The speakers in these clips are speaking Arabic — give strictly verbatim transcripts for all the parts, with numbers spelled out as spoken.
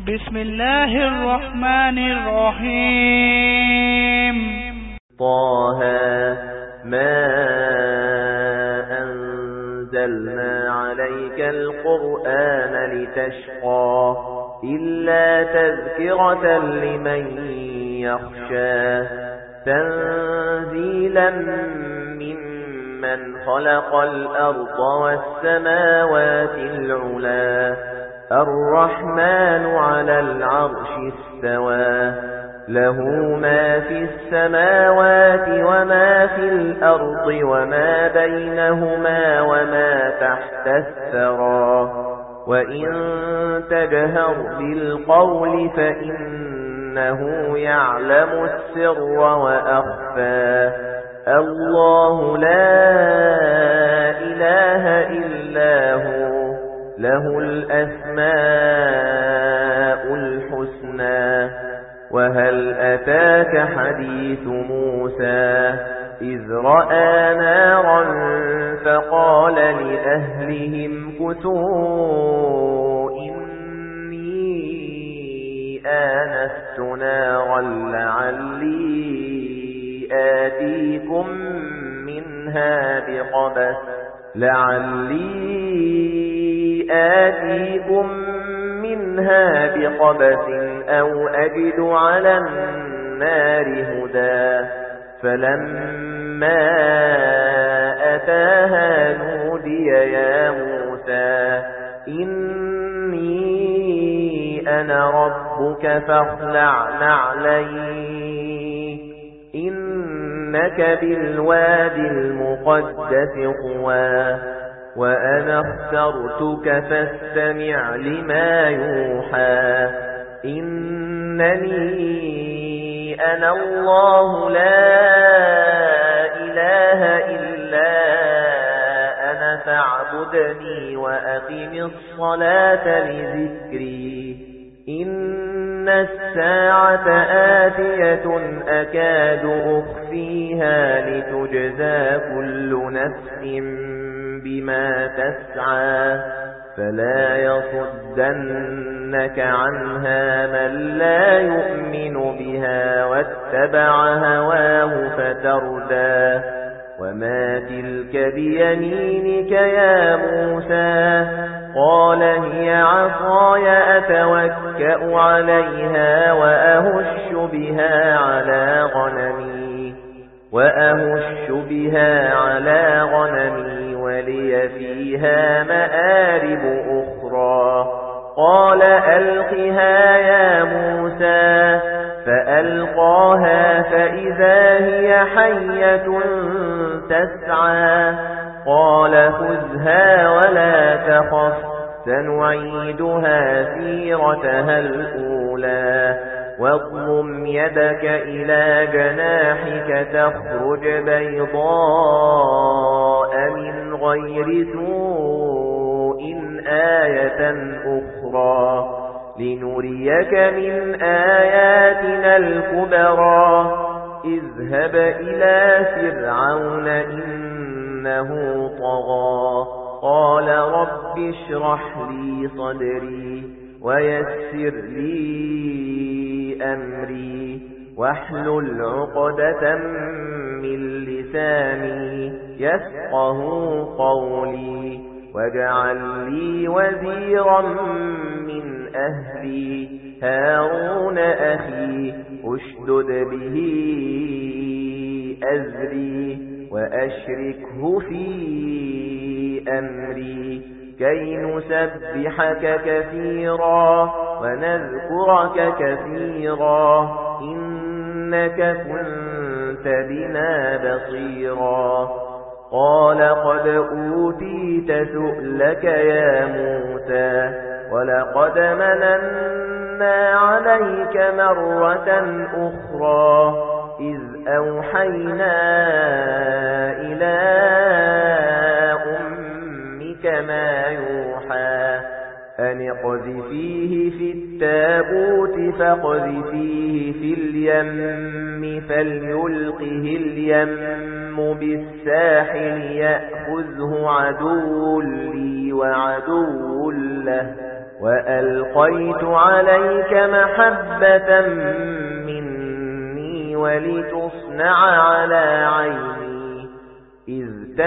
بسم الله الرحمن الرحيم. طه ما أنزلنا عليك القرآن لتشقى إلا تذكرة لمن يخشى تنزيلا ممن خلق الأرض والسماوات العلا الرحمن على العرش استوى له ما في السماوات وما في الأرض وما بينهما وما تحت الثرى وإن تجهر بالقول فإنه يعلم السر وأخفى الله لا إله إلا هو له الأسماء الحسنى وهل أتاك حديث موسى إذ رأى نارا فقال لأهلهم كثوا إني آنست نارا لعلي آتيكم منها بقبس لعلي آتيكم منها بقبس أو أجد على النار هدى فلما أتاها نودي يا موسى إني أنا ربك فاخلع نعليك إنك بالوادي المقدس طوى وأنا اخترتك فاستمع لما يوحى إنني أنا الله لا إله إلا أنا فاعبدني وأقم الصلاة لذكري إن الساعة آتية أكاد أخفيها لتجزى كل نفس بما تسعى فلا يصدنك عنها من لا يؤمن بها واتبع هواه فتردى وما تلك بيمينك يا موسى قال هي عصاي أتوكأ عليها وأهش بها على غنمي وأهش بها على غنمي ولي فيها مآرب أخرى قال ألقها يا موسى فألقاها فإذا هي حية تسعى قال خذها ولا تخف سنعيدها سيرتها الأولى واضمم يدك إلى جناحك تخرج بيضاء من غير سوء آية أخرى لنريك من آياتنا الكبرى اذهب إلى فرعون إنه طغى قال رب اشرح لي صدري ويسر لي أمري واحلل عقدة من لساني يفقه قولي واجعل لي وزيرا من أهلي هارون أخي أشدد به أزري وأشركه في أمري كي نسبحك كثيرا ونذكرك كثيرا إنك كنت بنا بصيرا قال قد أوتيت سؤلك يا موسى ولقد مننا عليك مرة أخرى إذ أوحينا إلى أمك ما يوحى أن اقذفيه في التابوت فاقذفيه في اليم فليلقه اليم بالساحل يأخذه عدو لي وعدو له وألقيت عليك محبة مني ولتصنع على عيني إذ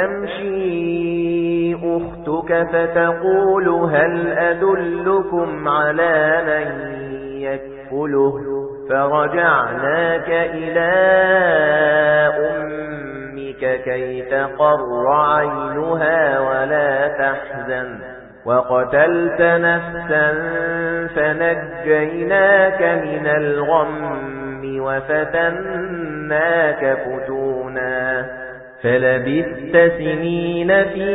تمشي أختك فتقول هل أدلكم على من يكفله فرجعناك إلى أمك كي تقر عينها ولا تحزن وقتلت نفسا فنجيناك من الغم وفتناك فتونا فلبثت سنين في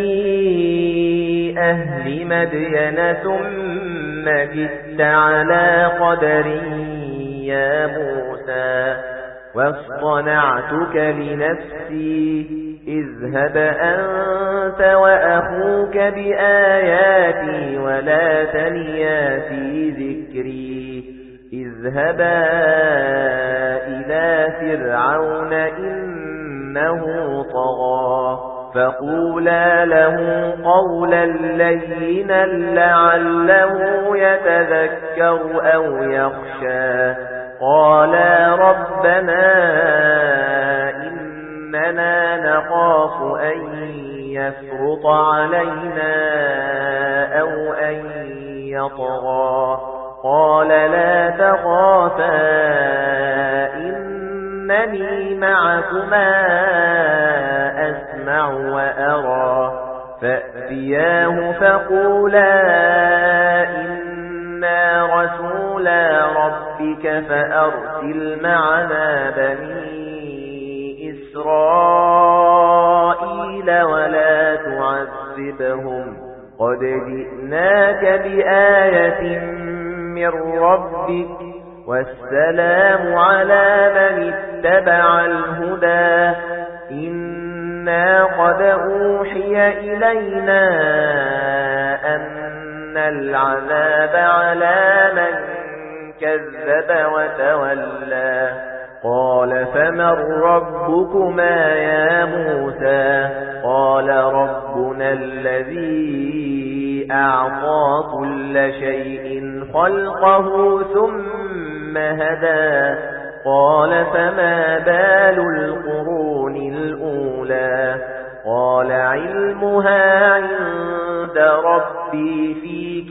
أهل مدين ثم جئت على قدري يا موسى واصطنعتك لنفسي اذهب أنت وأخوك بآياتي ولا تنيا في ذكري اذهبا إلى فرعون إنه طغى فقولا له قولا لينا لعله يتذكر أو يخشى قالا ربنا إننا نخاف أن يفرط علينا أو أن يطغى قال لا تخافا إنني معكما أسمع وأرى فأتياه فقولا إنا رسولا ربك فأرسل معنا بني إسرائيل ولا تعذبهم قد جئناك بآية من ربك والسلام على من اتبع الهدى إنا قد أوحي إلينا أن العذاب على من كذب وتولى قال فمن ربكما يا موسى قال ربنا الذي أعطى كل شيء خلقه ثم هدى قال فما بال القرون الأولى قال علمها عند ربي في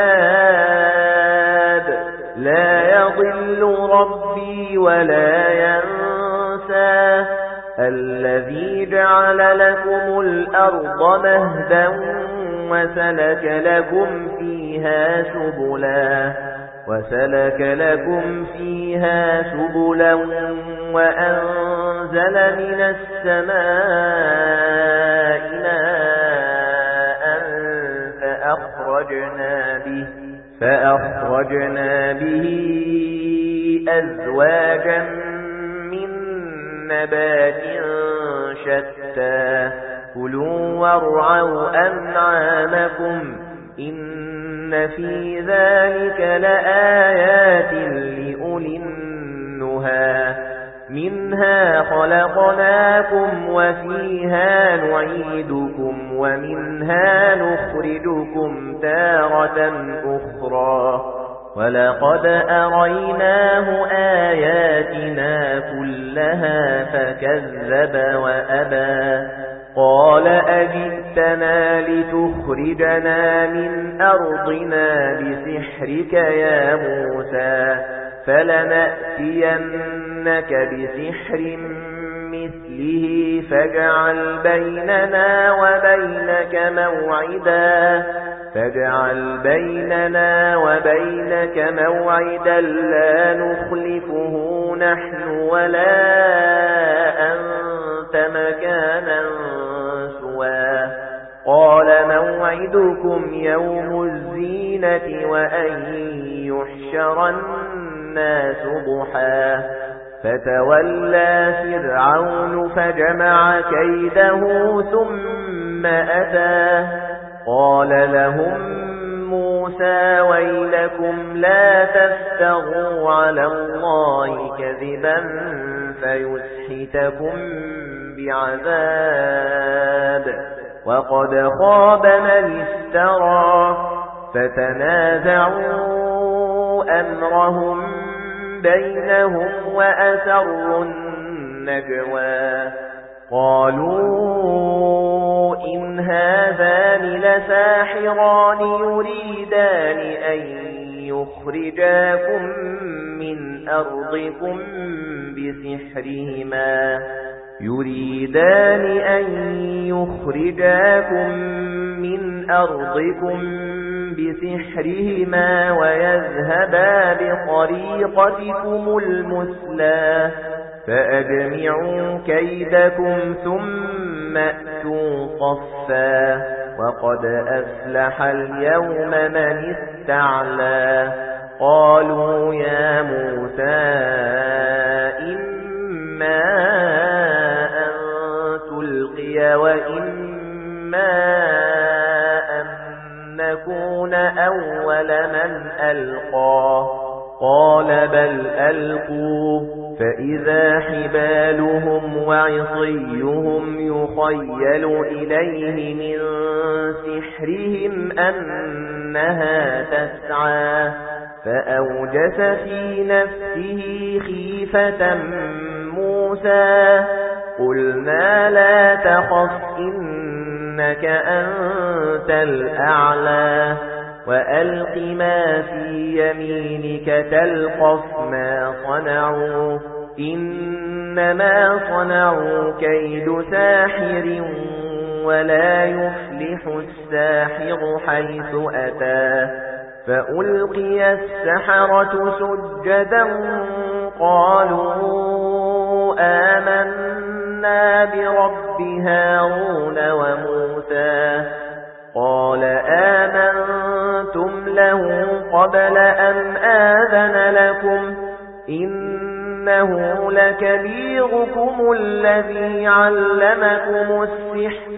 كتاب لا يضل ربي ولا ينسى الذي جعل لكم الأرض مهدا وسلك لكم فيها سبلا وسلك لكم فيها سبلا وأنزل من السماء ماء فأخرجنا به فأخرجنا به أزواجا من نبات شتى كلوا وارعوا أنعامكم إن في ذلك لآيات لأولي النهى منها خلقناكم وفيها نعيدكم ومنها نخرجكم تارة أخرى ولقد أريناه آياتنا كلها فكذب وأبى قال أجئتنا لتخرجنا من أرضنا بسحرك يا موسى فلنأتينك بسحر مثله فاجعل بيننا وبينك موعدا فاجعل بيننا وبينك موعدا لا نخلفه نحن ولا أنت مكانا سوى قال موعدكم يوم الزينة وأن يحشر الناس ضحى فتولى فرعون فجمع كيده ثم أتى قال لهم موسى ويلكم لا تفتروا على الله كذبا فيسحتكم بعذاب وقد خاب من افترى فتنازعوا أمرهم بينهم وأسروا النجوى قالوا إن هذان لساحران يريدان أن يخرجاكم من أرضكم بسحرهما يريدان أن يخرجاكم من أرضكم بسحرهما ويذهبا بطريقتكم المثلى فأجمعوا كيدكم ثم أتوا صفا وقد أفلح اليوم من استعلى قالوا يا موسى إما أن تلقي وإما أن نكون أول من ألقى قال بل ألقوا فإذا حبالهم وعصيهم يخيل إليه من سحرهم أنها تسعى فأوجس في نفسه خيفة موسى قلنا لا تخف إنك أنت الأعلى وألق ما في يمينك تلقف ما صنعوا إنما صنعوا كيد ساحر ولا يفلح الساحر حيث أتى فألقي السحرة سجدا قالوا آمنا برب هارون وموسى قال آمنتم له قبل أن آذن لكم إنه لكبيركم الذي علمكم السحر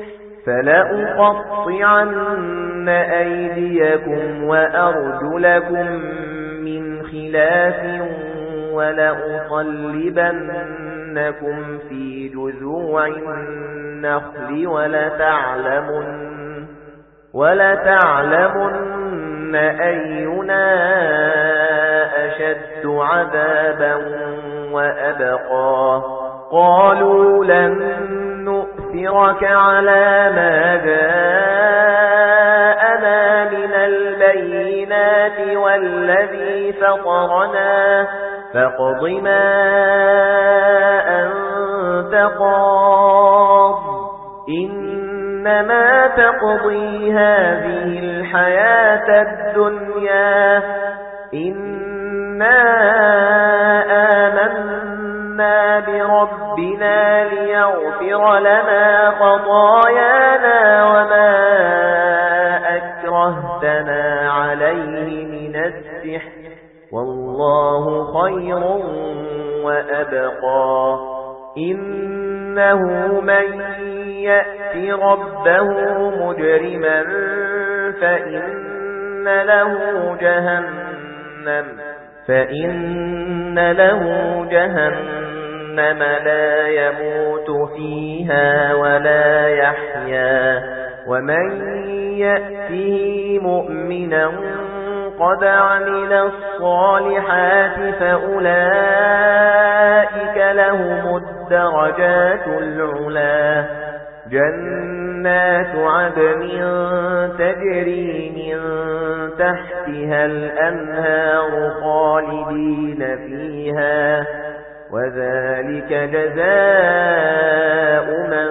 فلأقطعن أيديكم وأرجلكم من خلاف ولأصلبنكم في جذوع النخل ولتعلمن ولتعلمن أينا أشد عذابا وأبقى قالوا لن نؤثرك على ما جاءنا من البينات والذي فطرنا فاقض ما أنت قاض إنما تقضي هذه الحياة الدنيا إنا آمنا بربنا ليغفر لنا خطايانا وما أكرهتنا عليه من السحر والله خير وأبقى إنه من يأت ربه مجرما فإن له جهنم فإن له جهنم لا يموت فيها ولا يحيا ومن يأته مؤمنا قد عمل الصالحات فأولئك لهم الدرجات العلا جنات عدن تجري من تحتها الأنهار خالدين فيها وذلك جزاء من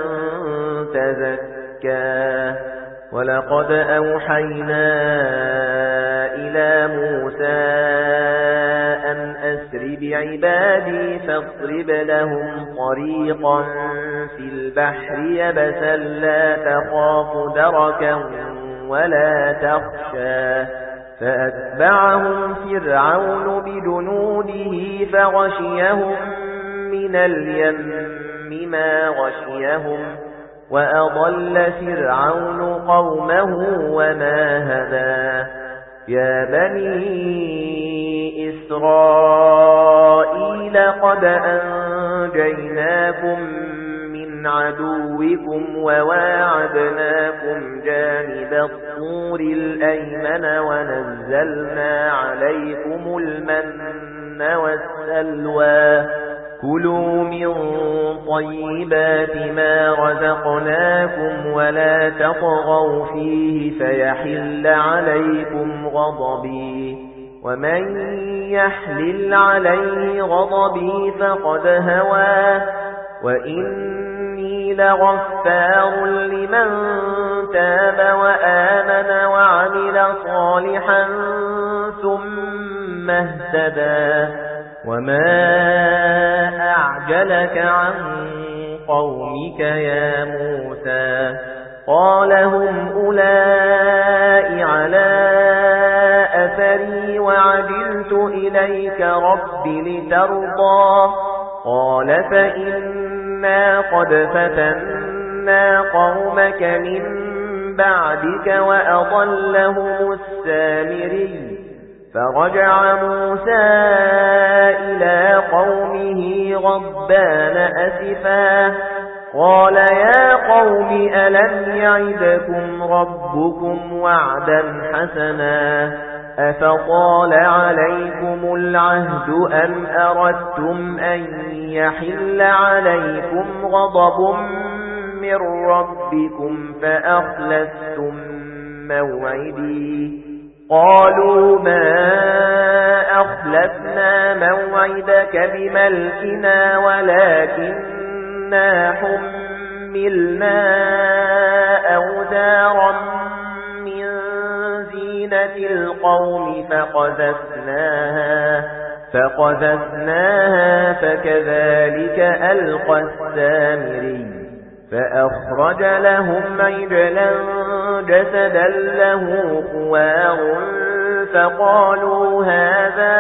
تزكى ولقد أوحينا إلى موسى أن أسر بعبادي فاضرب لهم طريقا في البحر يبسا لا تخاف دركا ولا تخشى فأتبعهم فرعون بجنوده فغشيهم من اليم ما غشيهم وأضل فرعون قومه وما هدى يا بني إسرائيل قد أنجيناكم من عدوكم وواعدناكم جانب الطور الطور الأيمن ونزلنا عليكم المن والسلوى كلوا من طيبات ما رزقناكم ولا تطغوا فيه فيحل عليكم غضبي ومن يحلل عليه غضبي فقد هوى وإني لغفار لمن تاب وآمن وعمل صالحا ثم اهتدى وما أعجلك عن قومك يا موسى قال هم أولئك على أثري وعجلت إليك رب لترضى قال فإنا قد فتنا قومك من بعدك وأضلهم السامري فرجع موسى إلى قومه غضبان أسفا قال يا قوم ألم يعدكم ربكم وعدا حسنا أفطال عليكم العهد أم أردتم أن يحل عليكم غضب من ربكم فأخلفتم موعدي قالوا ما أخلفنا موعدك بملكنا ولكننا حملنا أوزارا من زينة القوم فقذفناها فقذفناها فكذلك ألقى السامري فأخرج لهم عجلا جسدا له خوار فقالوا هذا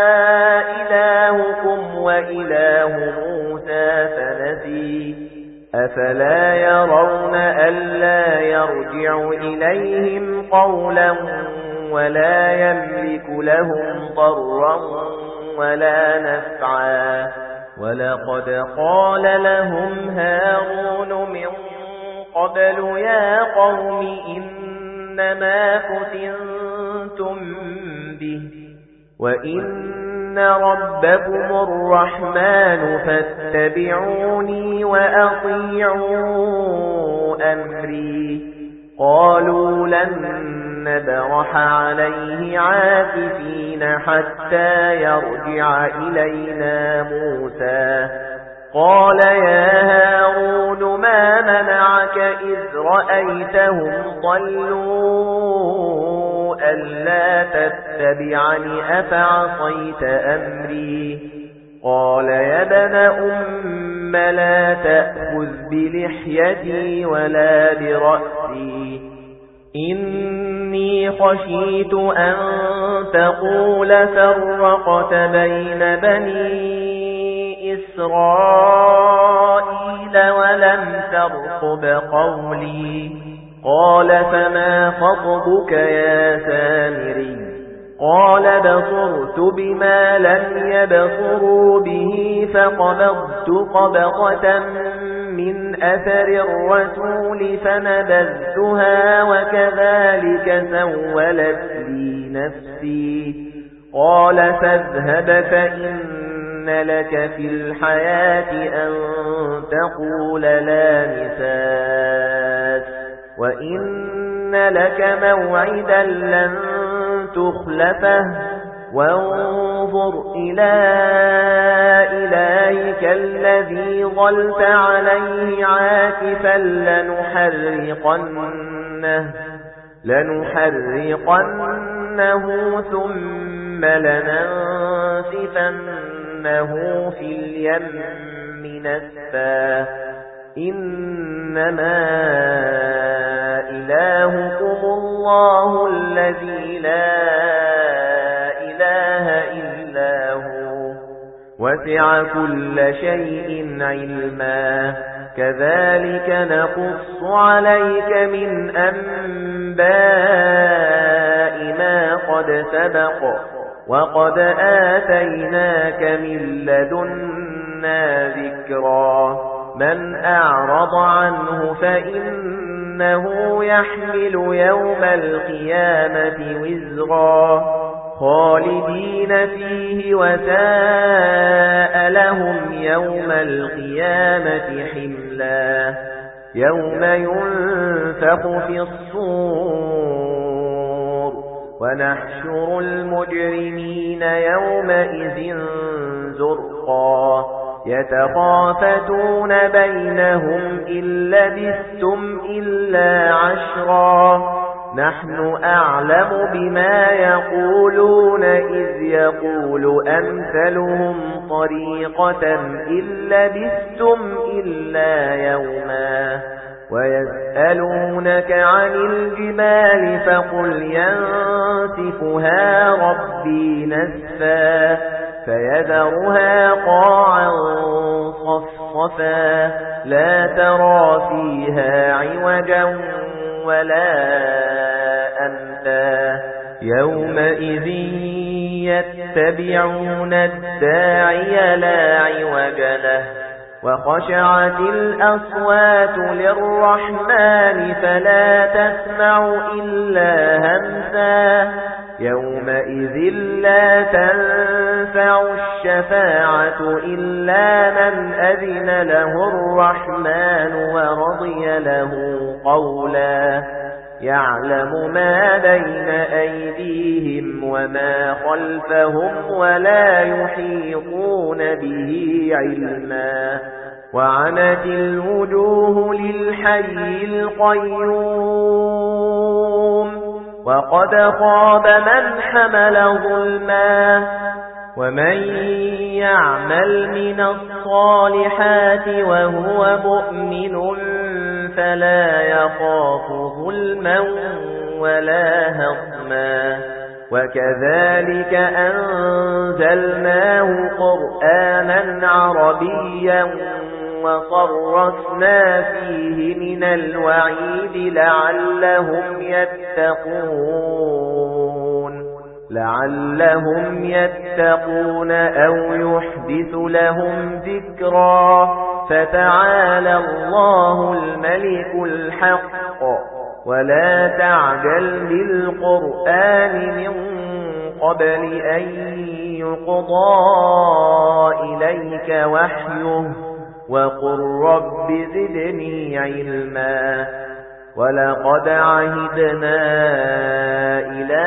إلهكم وإله موسى فنسي أفلا يرون ألا يرجع إليهم قولا ولا يملك لهم ضرا ولا نفعا ولقد قال لهم هارون من قبل يا قوم إنما فتنتم به وإن ربكم الرحمن فاتبعوني وأطيعوا أمري قالوا لن نبرح عليه عاكفين حتى يرجع إلينا موسى قال يا هارون ما منعك إذ رأيتهم ضلوا ألا تتبعني أفعصيت أمري قال يا ابن أم لا تأخذ بلحيتي ولا برأسي إني خشيت أن تقول فرقت بين بني إسرائيل ولم ترقب قولي قال فما خطبك يا سامري قال بصرت بما لم يبصروا به فقبضت قبضة من أثر الرسول فنبذتها وكذلك سولت لي نفسي قال فاذهب فإن لك في الحياة أن تقول لا مساس وإن لك موعدا لن تخلفه وانظر إلى إلهك الذي ظلت عليه عاكفا لنحرقنه لنحرقنه ثم لننسفنه في اليم نسفا إنما إلهكم الله الذي لا إله إلا هو وسع كل شيء علما كذلك نقص عليك من أنباء ما قد سبق وقد آتيناك من لدنا ذكرا من أعرض عنه فإنه يحمل يوم القيامة وزرا خالدين فيه وساء لهم يوم القيامة حملا يوم ينفخ في الصور ونحشر المجرمين يومئذ زرقا يتخافتون بينهم إن لبثتم إلا عشرا نحن أعلم بما يقولون إذ يقول أمثلهم طريقة إن لبثتم إلا يوما ويسألونك عن الجبال فقل ينسفها ربي نسفا فيذرها قاعا صفصفا لا ترى فيها عوجا ولا أمتا يومئذ يتبعون الداعي لا عوج له وخشعت الأصوات للرحمن فلا تسمع إلا همسا يومئذ لا تنفع الشفاعة إلا من أذن له الرحمن ورضي له قولا يعلم ما بين أيديهم وما خلفهم ولا يحيطون به علما وعنت الوجوه للحي القيوم وقد خاب من حمل ظلما ومن يعمل من الصالحات وهو مؤمن فلا يخاف ظلما ولا هضما وكذلك أنزلناه قرآنا عربيا وصرفنا فيه من الوعيد لعلهم يتقون لعلهم يتقون أو يحدث لهم ذكرا فتعالى الله الملك الحق ولا تعجل بالقرآن من قبل أن يقضى إليك وحيه وقل رب زدني علما ولقد عهدنا إلى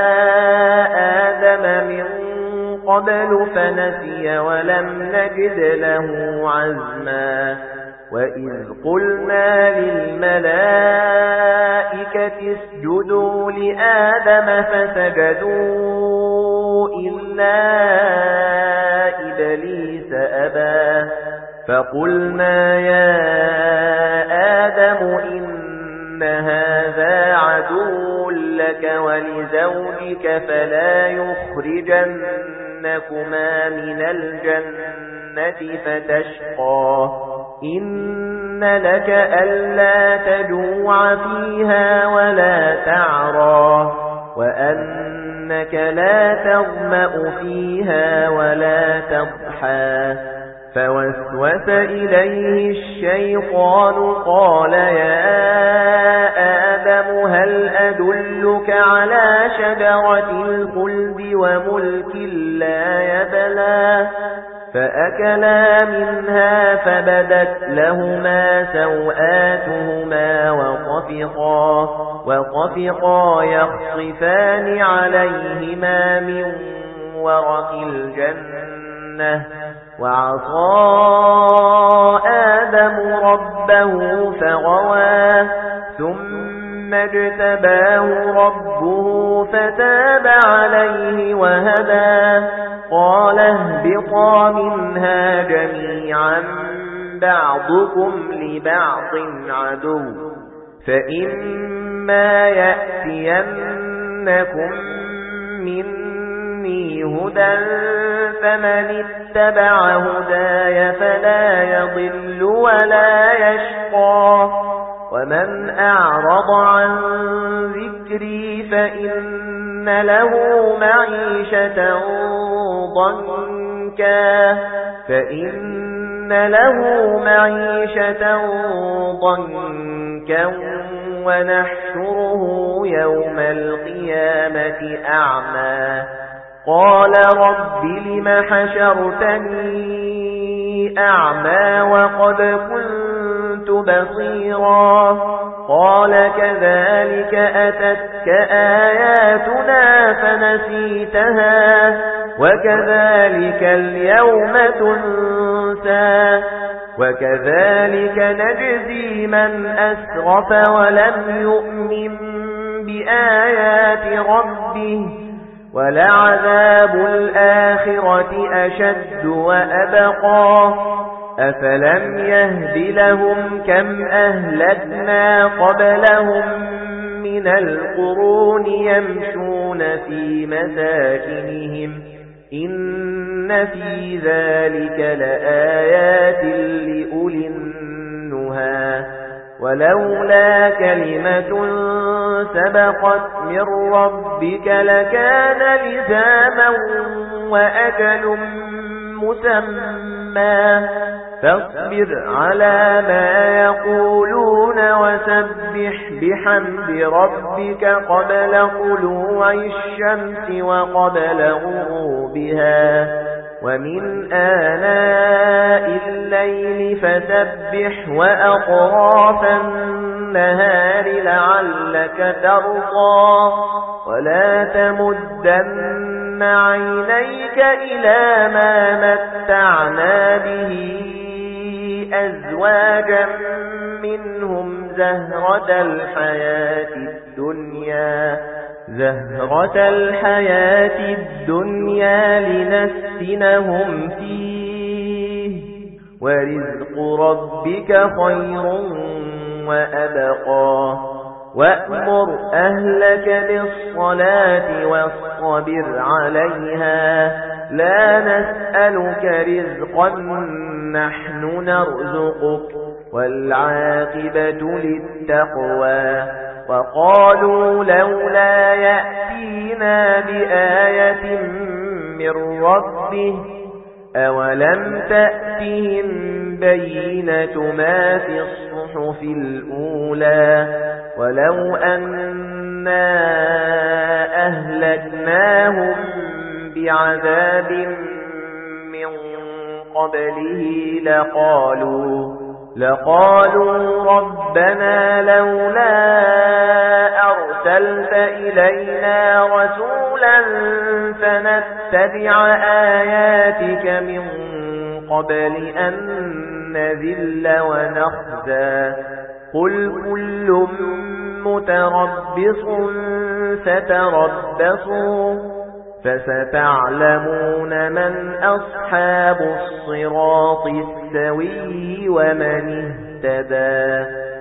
آدم من قبل فنسي ولم نجد له عزما وإذ قلنا للملائكة اسجدوا لآدم فسجدوا إلا إبليس أبى فقلنا يا آدم إن هذا عدو لك ولزوجك فلا يخرجنكما من الجنة فتشقى إن لك ألا تجوع فيها ولا تعرى وأنك لا تظمأ فيها ولا تضحى فوسوس إليه الشيطان قال يا آدم هل أدلك على شجرة الخلد وملك لا يبلى فأكلا منها فبدت لهما سوآتهما وطفقا وطفقا يخصفان عليهما من ورق الجنة وعصى آدم ربه فغوى ثم اجتباه ربه فتاب عليه وهدى قال اهبطا منها جميعا بعضكم لبعض عدو فإما يأتينكم مني هدى فمن اتبع هداي فلا يضل ولا يشقى ومن أعرض عن ذكري فإن له معيشة ضنكا فإن له معيشة ضنكا ونحشره يوم القيامة أعمى قال رب لم حشرتني أعمى وقد كنت بصيرا قال كذلك أتتك آياتنا فنسيتها وكذلك اليوم تنسى وكذلك نجزي من أسرف ولم يؤمن بآيات ربه ولعذاب الآخرة أشد وأبقى أفلم يهد لهم كم أهلكنا قبلهم من القرون يمشون في مساكنهم إن في ذلك لآيات لأولي النهى ولولا كلمة سبقت من ربك لكان لزاما وأجل مسمى فاصبر على ما يقولون وسبح بحمد ربك قبل طلوع الشمس وقبل غروبها ومن آناء الليل فسبح وأطراف النهار لعلك ترضى ولا تمدن عينيك إلى ما متعنا به أزواجا منهم زهرة الحياة الدنيا زهرة الحياة الدنيا لنفتنهم فيه ورزق ربك خير وأبقى وأمر أهلك بالصلاة واصطبر عليها لا نسألك رزقا نحن نرزقك والعاقبة للتقوى وقالوا لولا يأتينا بآية من ربه أولم تأتهم بينة ما في الصحف الأولى ولو أنا أهلكناهم بعذاب من قبله لقالوا لقالوا ربنا لولا أرسلت إلينا رسولا فنتبع آياتك من قبل أن نذل ونخزى قل كل متربص فتربصوا فستعلمون من أصحاب الصراط السوي ومن اهتدى